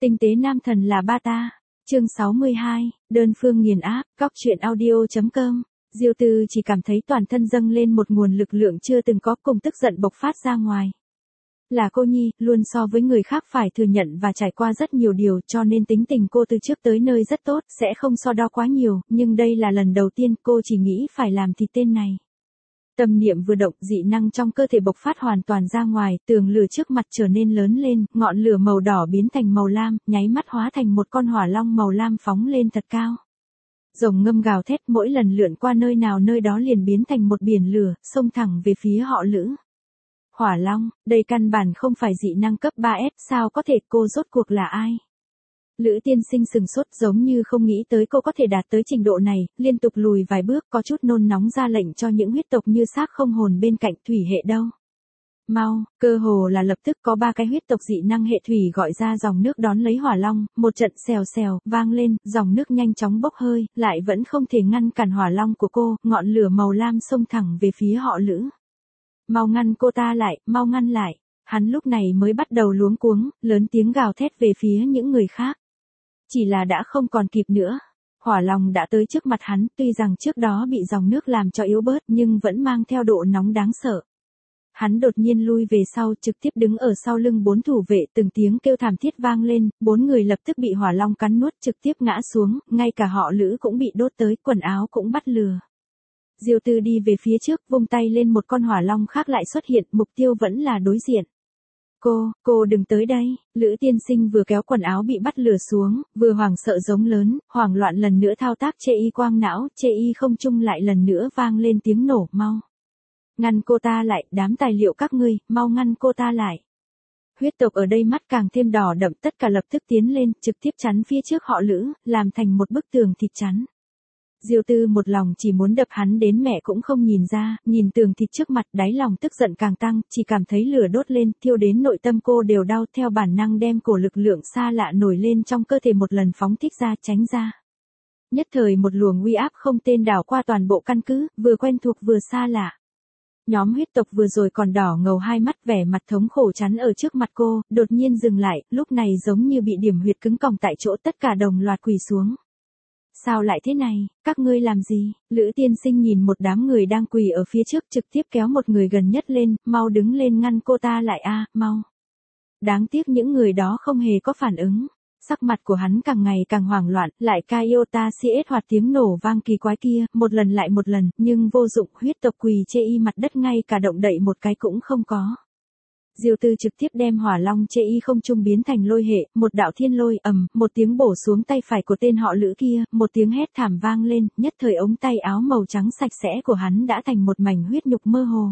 Tinh tế nam thần là ba ta. Chương 62, đơn phương nghiền áp, cóc truyện audio.com. Diêu Tư chỉ cảm thấy toàn thân dâng lên một nguồn lực lượng chưa từng có, cùng tức giận bộc phát ra ngoài. Là cô nhi, luôn so với người khác phải thừa nhận và trải qua rất nhiều điều, cho nên tính tình cô từ trước tới nơi rất tốt, sẽ không so đo quá nhiều, nhưng đây là lần đầu tiên cô chỉ nghĩ phải làm thịt tên này. Tâm niệm vừa động, dị năng trong cơ thể bộc phát hoàn toàn ra ngoài, tường lửa trước mặt trở nên lớn lên, ngọn lửa màu đỏ biến thành màu lam, nháy mắt hóa thành một con hỏa long màu lam phóng lên thật cao. Rồng ngâm gào thét, mỗi lần lượn qua nơi nào nơi đó liền biến thành một biển lửa, xông thẳng về phía họ Lữ. Hỏa long, đây căn bản không phải dị năng cấp 3S, sao có thể, cô rốt cuộc là ai? Lữ tiên sinh sừng sốt, giống như không nghĩ tới cô có thể đạt tới trình độ này, liên tục lùi vài bước, có chút nôn nóng ra lệnh cho những huyết tộc như xác không hồn bên cạnh. Thủy hệ đâu? Mau, cơ hồ là lập tức có 3 cái huyết tộc dị năng hệ thủy gọi ra dòng nước đón lấy hỏa long, một trận xèo xèo, vang lên, dòng nước nhanh chóng bốc hơi, lại vẫn không thể ngăn cản hỏa long của cô, ngọn lửa màu lam xông thẳng về phía họ Lữ. Mau ngăn cô ta lại, mau ngăn lại. Hắn lúc này mới bắt đầu luống cuống, lớn tiếng gào thét về phía những người khác. Chỉ là đã không còn kịp nữa. Hỏa long đã tới trước mặt hắn, tuy rằng trước đó bị dòng nước làm cho yếu bớt nhưng vẫn mang theo độ nóng đáng sợ. Hắn đột nhiên lui về sau, trực tiếp đứng ở sau lưng 4 thủ vệ, từng tiếng kêu thảm thiết vang lên, 4 người lập tức bị hỏa long cắn nuốt, trực tiếp ngã xuống, ngay cả họ Lữ cũng bị đốt tới, quần áo cũng bắt lửa. Diêu Tư đi về phía trước, vung tay lên, một con hỏa long khác lại xuất hiện, mục tiêu vẫn là đối diện. Cô đừng tới đây. Lữ tiên sinh vừa kéo quần áo bị bắt lửa xuống, vừa hoảng sợ giống lớn, hoảng loạn lần nữa thao tác chê y quang não, chê y không trung lại lần nữa vang lên tiếng nổ. Mau ngăn cô ta lại, đám tài liệu các ngươi, mau ngăn cô ta lại. Huyết tộc ở đây mắt càng thêm đỏ đậm, tất cả lập tức tiến lên, trực tiếp chắn phía trước họ Lữ, làm thành một bức tường thịt chắn. Diêu Tư một lòng chỉ muốn đập hắn đến mẹ cũng không nhìn ra, nhìn tường thịt trước mặt, đáy lòng tức giận càng tăng, chỉ cảm thấy lửa đốt lên, thiêu đến nội tâm cô đều đau, theo bản năng đem cổ lực lượng xa lạ nổi lên trong cơ thể một lần phóng thích ra, tránh ra. Nhất thời một luồng uy áp không tên đảo qua toàn bộ căn cứ, vừa quen thuộc vừa xa lạ. Nhóm huyết tộc vừa rồi còn đỏ ngầu hai mắt, vẻ mặt thống khổ chắn ở trước mặt cô, đột nhiên dừng lại, lúc này giống như bị điểm huyệt cứng còng tại chỗ, tất cả đồng loạt quỳ xuống. Sao lại thế này, các ngươi làm gì? Lữ tiên sinh nhìn một đám người đang quỳ ở phía trước, trực tiếp kéo một người gần nhất lên, mau đứng lên ngăn cô ta lại a, mau. Đáng tiếc những người đó không hề có phản ứng. Sắc mặt của hắn càng ngày càng hoảng loạn, lại Kaiota CS hoạt tiếng nổ vang kỳ quái kia, một lần lại một lần, nhưng vô dụng, huyết tộc quỳ chê y mặt đất, ngay cả động đậy một cái cũng không có. Diêu Tư trực tiếp đem hỏa long chê y không trung biến thành lôi hệ, một đạo thiên lôi, một tiếng bổ xuống tay phải của tên họ Lữ kia, một tiếng hét thảm vang lên, nhất thời ống tay áo màu trắng sạch sẽ của hắn đã thành một mảnh huyết nhục mơ hồ.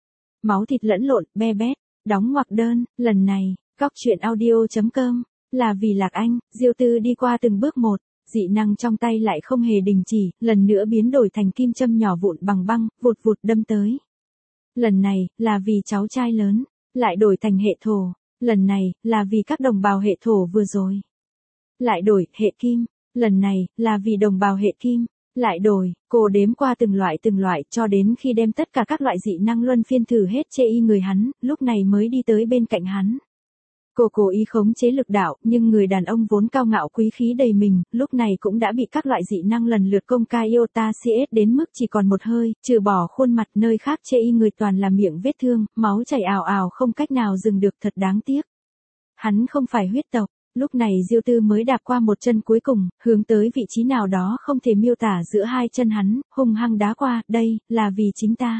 Máu thịt lẫn lộn, be bét, đóng ngoặc đơn, lần này, cóc truyện audio.com, là vì Lạc Anh. Diêu Tư đi qua từng bước một, dị năng trong tay lại không hề đình chỉ, lần nữa biến đổi thành kim châm nhỏ vụn bằng băng, vụt vụt đâm tới. Lần này, là vì cháu trai lớn. Lại đổi thành hệ thổ, lần này, là vì các đồng bào hệ thổ vừa rồi. Lại đổi, hệ kim, lần này, là vì đồng bào hệ kim. Lại đổi, cô đếm qua từng loại, cho đến khi đem tất cả các loại dị năng luân phiên thử hết chê y người hắn, lúc này mới đi tới bên cạnh hắn. Cô cố ý khống chế lực đạo, nhưng người đàn ông vốn cao ngạo quý khí đầy mình, lúc này cũng đã bị các loại dị năng lần lượt công Kaiota CS đến mức chỉ còn một hơi, trừ bỏ khuôn mặt, nơi khác chê y người toàn là miệng vết thương, máu chảy ào ào không cách nào dừng được, thật đáng tiếc. Hắn không phải huyết tộc. Lúc này Diêu Tư mới đạp qua một chân cuối cùng, hướng tới vị trí nào đó không thể miêu tả giữa hai chân hắn, hung hăng đá qua, đây, là vì chính ta.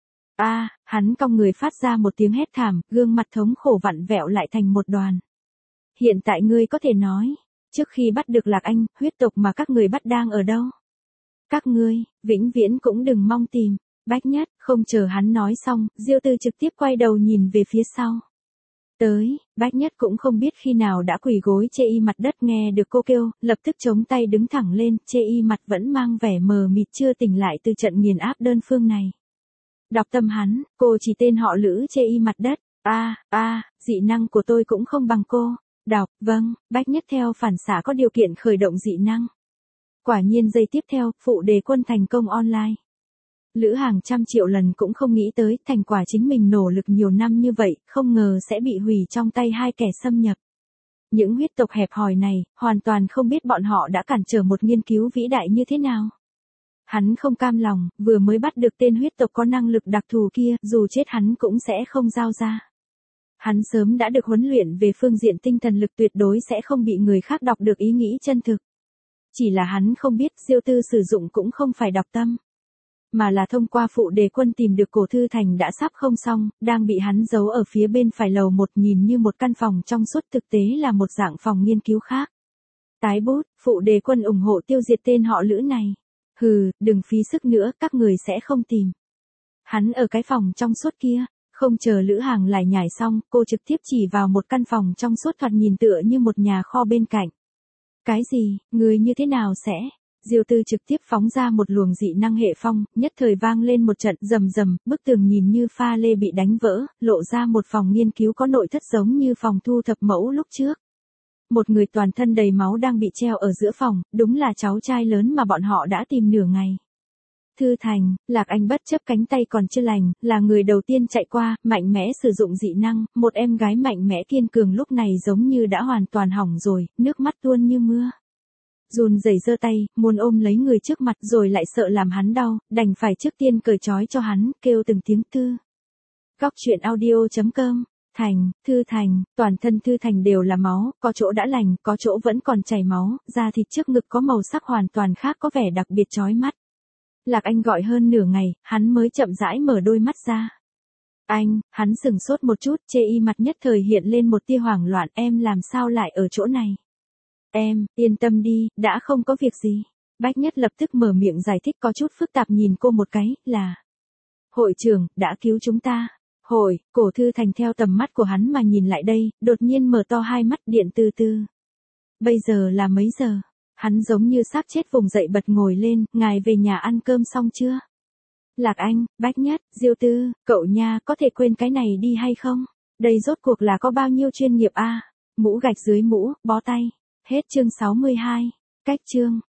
Hắn cong người phát ra một tiếng hét thảm, gương mặt thống khổ vặn vẹo lại thành một đoàn. Hiện tại ngươi có thể nói, trước khi bắt được Lạc Anh, huyết tộc mà các người bắt đang ở đâu? Các ngươi, vĩnh viễn cũng đừng mong tìm. Bách Nhất, không chờ hắn nói xong, Diêu Tư trực tiếp quay đầu nhìn về phía sau. Bách Nhất cũng không biết khi nào đã quỳ gối chê y mặt đất, nghe được cô kêu, lập tức chống tay đứng thẳng lên, chê y mặt vẫn mang vẻ mờ mịt chưa tỉnh lại từ trận nghiền áp đơn phương này. Đọc tâm hắn, cô chỉ tên họ Lữ chê y mặt đất, dị năng của tôi cũng không bằng cô. Đọc, vâng, Bách Nhất theo phản xạ có điều kiện khởi động dị năng. Quả nhiên giây tiếp theo, phụ đề quân thành công online. Lữ hàng trăm triệu lần cũng không nghĩ tới, thành quả chính mình nỗ lực nhiều năm như vậy, không ngờ sẽ bị hủy trong tay hai kẻ xâm nhập. Những huyết tộc hẹp hòi này, hoàn toàn không biết bọn họ đã cản trở một nghiên cứu vĩ đại như thế nào. Hắn không cam lòng, vừa mới bắt được tên huyết tộc có năng lực đặc thù kia, dù chết hắn cũng sẽ không giao ra. Hắn sớm đã được huấn luyện về phương diện tinh thần lực tuyệt đối sẽ không bị người khác đọc được ý nghĩ chân thực. Chỉ là hắn không biết Diêu Tư sử dụng cũng không phải đọc tâm, mà là thông qua phụ đề quân tìm được cổ thư thành đã sắp không xong, đang bị hắn giấu ở phía bên phải lầu một, nhìn như một căn phòng trong suốt thực tế là một dạng phòng nghiên cứu khác. Tái bút, phụ đề quân ủng hộ tiêu diệt tên họ Lữ này. Hừ, đừng phí sức nữa, các người sẽ không tìm. Hắn ở cái phòng trong suốt kia, không chờ Lữ Hàng lại nhảy xong, cô trực tiếp chỉ vào một căn phòng trong suốt thoạt nhìn tựa như một nhà kho bên cạnh. Cái gì, người như thế nào sẽ? Diêu Tư trực tiếp phóng ra một luồng dị năng hệ phong, nhất thời vang lên một trận rầm rầm, bức tường nhìn như pha lê bị đánh vỡ, lộ ra một phòng nghiên cứu có nội thất giống như phòng thu thập mẫu lúc trước. Một người toàn thân đầy máu đang bị treo ở giữa phòng, đúng là cháu trai lớn mà bọn họ đã tìm nửa ngày. Thư Thành, Lạc Anh bất chấp cánh tay còn chưa lành, là người đầu tiên chạy qua, mạnh mẽ sử dụng dị năng, một em gái mạnh mẽ kiên cường lúc này giống như đã hoàn toàn hỏng rồi, nước mắt tuôn như mưa. Run rẩy giơ tay, muốn ôm lấy người trước mặt rồi lại sợ làm hắn đau, đành phải trước tiên cởi trói cho hắn, kêu từng tiếng Tư. Góc truyện audio.com. Thành, Thư Thành, toàn thân Thư Thành đều là máu, có chỗ đã lành, có chỗ vẫn còn chảy máu, da thịt trước ngực có màu sắc hoàn toàn khác, có vẻ đặc biệt chói mắt. Lạc Anh gọi hơn nửa ngày, hắn mới chậm rãi mở đôi mắt ra. Anh, hắn sừng sốt một chút, chê y mặt nhất thời hiện lên một tia hoảng loạn, em làm sao lại ở chỗ này? Em, yên tâm đi, đã không có việc gì. Bách Nhất lập tức mở miệng giải thích có chút phức tạp nhìn cô một cái, là hội trưởng, đã cứu chúng ta. Hội, cổ Thư Thành theo tầm mắt của hắn mà nhìn lại đây, đột nhiên mở to hai mắt điện từ từ. Bây giờ là mấy giờ? Hắn giống như xác chết vùng dậy bật ngồi lên, ngài về nhà ăn cơm xong chưa? Lạc Anh, Bách Nhất, Diêu Tư, cậu nha, có thể quên cái này đi hay không? Đây rốt cuộc là có bao nhiêu chuyên nghiệp a? Mũ gạch dưới mũ, bó tay. Hết chương 62. Cách chương.